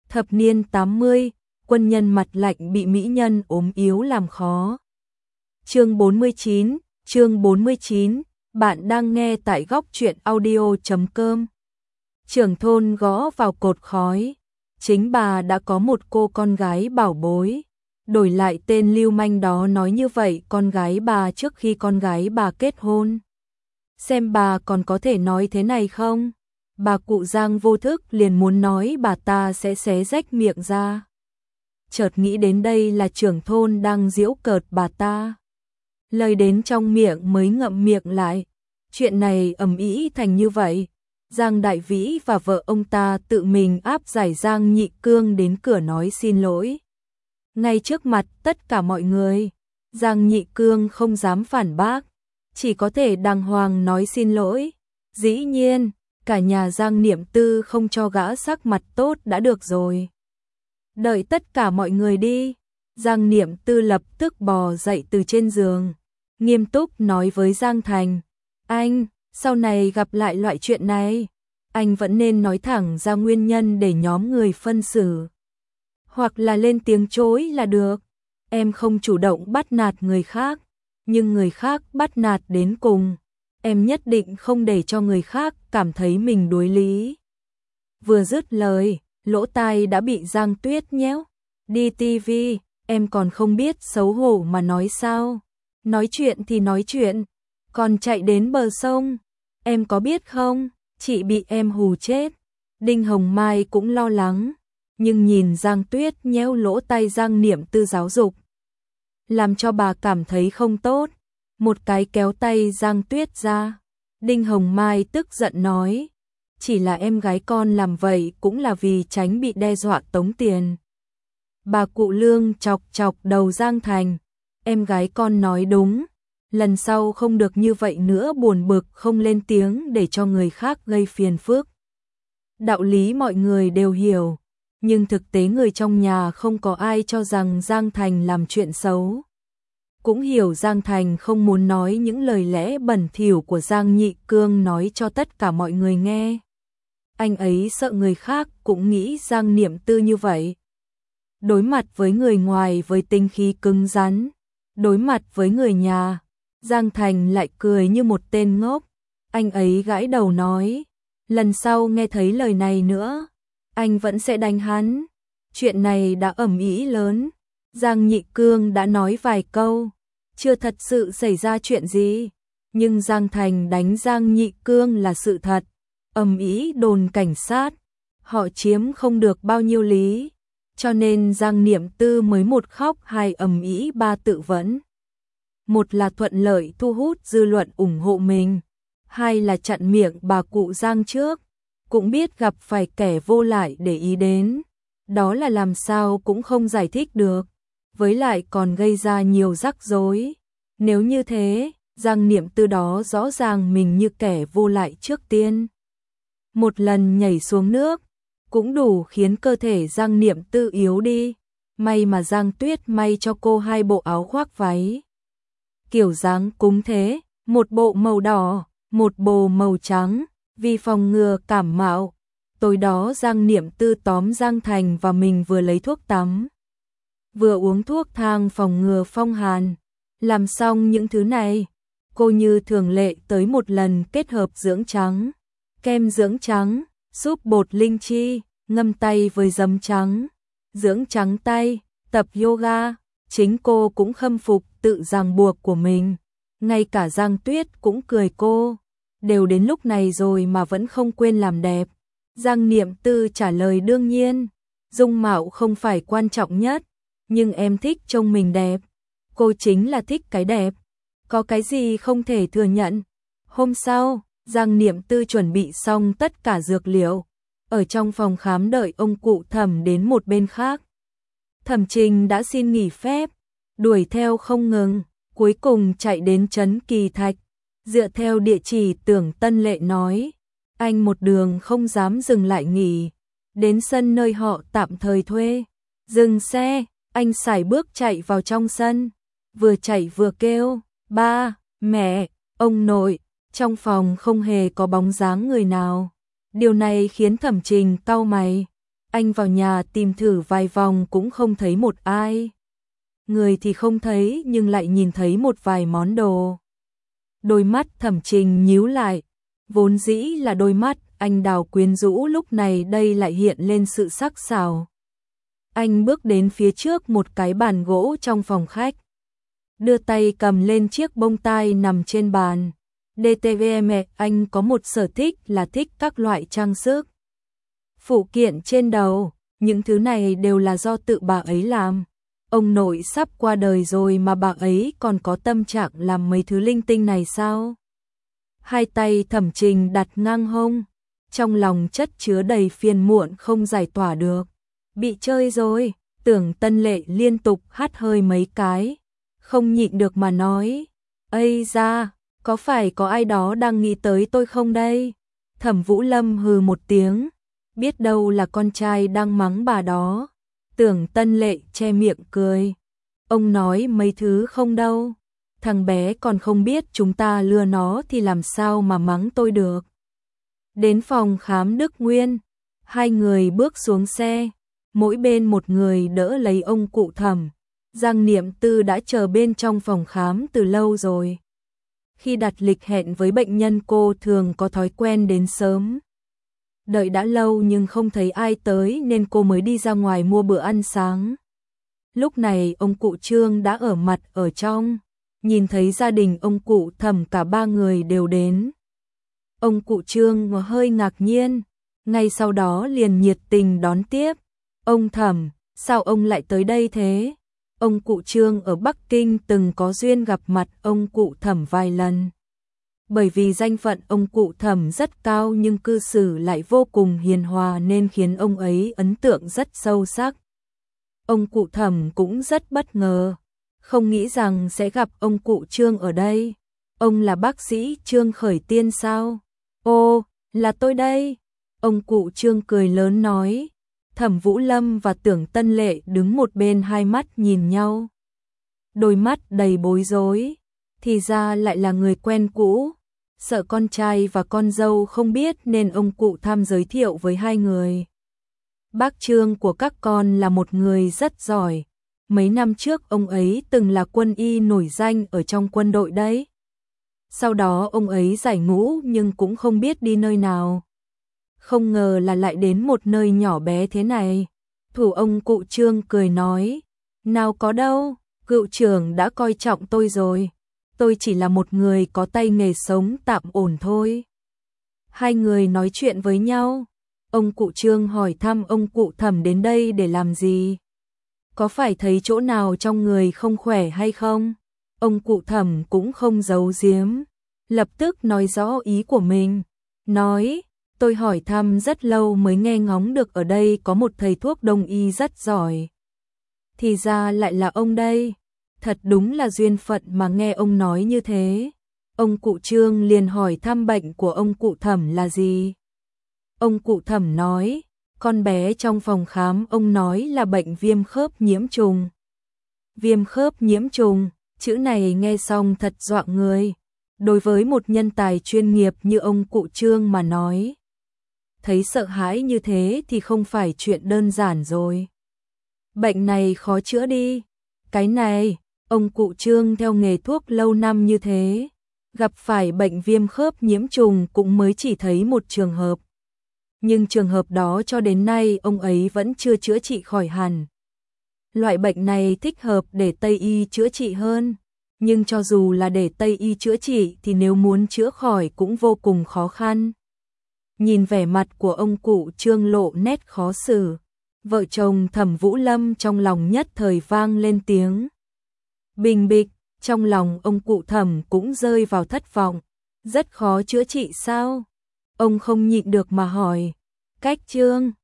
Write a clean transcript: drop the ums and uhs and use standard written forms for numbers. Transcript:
Thập niên 80, quân nhân mặt lạnh bị mỹ nhân ốm yếu làm khó. Chương 49, bạn đang nghe tại góc truyện audio.com. Trưởng thôn gõ vào cột khói, chính bà đã có một cô con gái bảo bối. Đổi lại tên lưu manh đó nói như vậy con gái bà trước khi con gái bà kết hôn. Xem bà còn có thể nói thế này không? Bà cụ Giang vô thức liền muốn nói bà ta sẽ xé rách miệng ra. Chợt nghĩ đến đây là trưởng thôn đang giễu cợt bà ta. Lời đến trong miệng mới ngậm miệng lại. Chuyện này ầm ĩ thành như vậy. Giang Đại Vĩ và vợ ông ta tự mình áp giải Giang Nhị Cương đến cửa nói xin lỗi. Ngay trước mặt tất cả mọi người, Giang Nhị Cương không dám phản bác, chỉ có thể đàng hoàng nói xin lỗi. Dĩ nhiên, cả nhà Giang Niệm Tư không cho gã sắc mặt tốt đã được rồi. Đợi tất cả mọi người đi, Giang Niệm Tư lập tức bò dậy từ trên giường, nghiêm túc nói với Giang Thành, anh, sau này gặp lại loại chuyện này, anh vẫn nên nói thẳng ra nguyên nhân để nhóm người phân xử. Hoặc là lên tiếng chối là được, em không chủ động bắt nạt người khác, nhưng người khác bắt nạt đến cùng, em nhất định không để cho người khác cảm thấy mình đối lý. Vừa dứt lời, lỗ tai đã bị Giang Tuyết nhéo. Đi tivi, em còn không biết xấu hổ mà nói sao? Nói chuyện thì nói chuyện, còn chạy đến bờ sông, em có biết không? Chị bị em hù chết. Đinh Hồng Mai cũng lo lắng, nhưng nhìn Giang Tuyết nhéo lỗ tai Giang Niệm Tư giáo dục, làm cho bà cảm thấy không tốt, một cái kéo tay Giang Tuyết ra. Đinh Hồng Mai tức giận nói, chỉ là em gái con làm vậy cũng là vì tránh bị đe dọa tống tiền. Bà cụ Lương chọc chọc đầu Giang Thành, em gái con nói đúng, lần sau không được như vậy nữa, buồn bực không lên tiếng để cho người khác gây phiền phức. Đạo lý mọi người đều hiểu, nhưng thực tế người trong nhà không có ai cho rằng Giang Thành làm chuyện xấu. Cũng hiểu Giang Thành không muốn nói những lời lẽ bẩn thỉu của Giang Nhị Cương nói cho tất cả mọi người nghe. Anh ấy sợ người khác cũng nghĩ Giang Niệm Tư như vậy. Đối mặt với người ngoài với tinh khí cứng rắn, đối mặt với người nhà, Giang Thành lại cười như một tên ngốc. Anh ấy gãi đầu nói, lần sau nghe thấy lời này nữa, anh vẫn sẽ đánh hắn. Chuyện này đã ầm ĩ lớn, Giang Nhị Cương đã nói vài câu, chưa thật sự xảy ra chuyện gì, nhưng Giang Thành đánh Giang Nhị Cương là sự thật. Ầm ĩ đồn cảnh sát, họ chiếm không được bao nhiêu lý, cho nên Giang Niệm Tư mới một khóc hai ầm ĩ ba tự vẫn. Một là thuận lợi thu hút dư luận ủng hộ mình, hai là chặn miệng bà cụ Giang trước, cũng biết gặp phải kẻ vô lại để ý đến, đó là làm sao cũng không giải thích được, với lại còn gây ra nhiều rắc rối. Nếu như thế, Giang Niệm Tư đó rõ ràng mình như kẻ vô lại trước tiên. Một lần nhảy xuống nước, cũng đủ khiến cơ thể Giang Niệm Tư yếu đi. May mà Giang Tuyết may cho cô hai bộ áo khoác váy. Kiểu dáng cúng thế, một bộ màu đỏ, một bộ màu trắng, vì phòng ngừa cảm mạo. Tối đó Giang Niệm Tư tóm Giang Thành và mình vừa lấy thuốc tắm, vừa uống thuốc thang phòng ngừa phong hàn. Làm xong những thứ này, cô như thường lệ tới một lần kết hợp dưỡng trắng, kem dưỡng trắng, súp bột linh chi, ngâm tay với giấm trắng, dưỡng trắng tay, tập yoga. Chính cô cũng khâm phục tự ràng buộc của mình, ngay cả Giang Tuyết cũng cười cô, đều đến lúc này rồi mà vẫn không quên làm đẹp. Giang Niệm Tư trả lời đương nhiên, dung mạo không phải quan trọng nhất, nhưng em thích trông mình đẹp. Cô chính là thích cái đẹp, có cái gì không thể thừa nhận. Hôm sau, Giang Niệm Tư chuẩn bị xong tất cả dược liệu, ở trong phòng khám đợi ông cụ Thẩm đến một bên khác. Thẩm Trình đã xin nghỉ phép, đuổi theo không ngừng, cuối cùng chạy đến trấn Kỳ Thạch, dựa theo địa chỉ Tưởng Tân Lệ nói, anh một đường không dám dừng lại nghỉ, đến sân nơi họ tạm thời thuê, dừng xe, anh sải bước chạy vào trong sân, vừa chạy vừa kêu, ba, mẹ, ông nội. Trong phòng không hề có bóng dáng người nào. Điều này khiến Thẩm Trình cau mày. Anh vào nhà tìm thử vài vòng cũng không thấy một ai. Người thì không thấy nhưng lại nhìn thấy một vài món đồ. Đôi mắt Thẩm Trình nhíu lại, vốn dĩ là đôi mắt anh đào quyến rũ lúc này đây lại hiện lên sự sắc sảo. Anh bước đến phía trước một cái bàn gỗ trong phòng khách, đưa tay cầm lên chiếc bông tai nằm trên bàn. DTVM, anh có một sở thích là thích các loại trang sức. Phụ kiện trên đầu, những thứ này đều là do tự bà ấy làm. Ông nội sắp qua đời rồi mà bà ấy còn có tâm trạng làm mấy thứ linh tinh này sao? Hai tay Thẩm Trình đặt ngang hông, trong lòng chất chứa đầy phiền muộn không giải tỏa được. Bị chơi rồi, Tưởng Tân Lệ liên tục hắt hơi mấy cái, không nhịn được mà nói, ây da, có phải có ai đó đang nghĩ tới tôi không đây? Thẩm Vũ Lâm hừ một tiếng, biết đâu là con trai đang mắng bà đó. Tưởng Tân Lệ che miệng cười, ông nói mấy thứ không đâu, thằng bé còn không biết chúng ta lừa nó thì làm sao mà mắng tôi được. Đến phòng khám Đức Nguyên, hai người bước xuống xe, mỗi bên một người đỡ lấy ông cụ Thẩm. Giang Niệm Tư đã chờ bên trong phòng khám từ lâu rồi. Khi đặt lịch hẹn với bệnh nhân cô thường có thói quen đến sớm. Đợi đã lâu nhưng không thấy ai tới nên cô mới đi ra ngoài mua bữa ăn sáng. Lúc này ông cụ Trương đã ở mặt ở trong, nhìn thấy gia đình ông cụ Thẩm cả ba người đều đến. Ông cụ Trương hơi ngạc nhiên, ngay sau đó liền nhiệt tình đón tiếp. Ông Thẩm, sao ông lại tới đây thế? Ông cụ Trương ở Bắc Kinh từng có duyên gặp mặt ông cụ Thẩm vài lần. Bởi vì danh phận ông cụ Thẩm rất cao nhưng cư xử lại vô cùng hiền hòa nên khiến ông ấy ấn tượng rất sâu sắc. Ông cụ Thẩm cũng rất bất ngờ, không nghĩ rằng sẽ gặp ông cụ Trương ở đây. Ông là bác sĩ Trương Khởi Tiên sao? Ô, là tôi đây. Ông cụ Trương cười lớn nói. Thẩm Vũ Lâm và Tưởng Tân Lệ đứng một bên hai mắt nhìn nhau. Đôi mắt đầy bối rối, thì ra lại là người quen cũ. Sợ con trai và con dâu không biết nên ông cụ tham giới thiệu với hai người. Bác Trương của các con là một người rất giỏi. Mấy năm trước ông ấy từng là quân y nổi danh ở trong quân đội đấy. Sau đó ông ấy giải ngũ nhưng cũng không biết đi nơi nào. Không ngờ là lại đến một nơi nhỏ bé thế này. Thủ ông cụ Trương cười nói, nào có đâu, cựu trưởng đã coi trọng tôi rồi. Tôi chỉ là một người có tay nghề sống tạm ổn thôi. Hai người nói chuyện với nhau. Ông cụ Trương hỏi thăm ông cụ Thẩm đến đây để làm gì? Có phải thấy chỗ nào trong người không khỏe hay không? Ông cụ Thẩm cũng không giấu giếm, lập tức nói rõ ý của mình. Nói, tôi hỏi thăm rất lâu mới nghe ngóng được ở đây có một thầy thuốc đông y rất giỏi. Thì ra lại là ông đây. Thật đúng là duyên phận mà nghe ông nói như thế. Ông cụ Trương liền hỏi thăm bệnh của ông cụ Thẩm là gì. Ông cụ Thẩm nói, con bé trong phòng khám ông nói là bệnh viêm khớp nhiễm trùng. Viêm khớp nhiễm trùng, chữ này nghe xong thật dọa người. Đối với một nhân tài chuyên nghiệp như ông cụ Trương mà nói, thấy sợ hãi như thế thì không phải chuyện đơn giản rồi. Bệnh này khó chữa đi. Cái này, ông cụ Trương theo nghề thuốc lâu năm như thế, gặp phải bệnh viêm khớp nhiễm trùng cũng mới chỉ thấy một trường hợp. Nhưng trường hợp đó cho đến nay ông ấy vẫn chưa chữa trị khỏi hẳn. Loại bệnh này thích hợp để Tây y chữa trị hơn, nhưng cho dù là để Tây y chữa trị thì nếu muốn chữa khỏi cũng vô cùng khó khăn. Nhìn vẻ mặt của ông cụ Trương lộ nét khó xử, vợ chồng Thẩm Vũ Lâm trong lòng nhất thời vang lên tiếng bình bịch. Trong lòng ông cụ Thẩm cũng rơi vào thất vọng. Rất khó chữa trị sao? Ông không nhịn được mà hỏi. Cách Trương,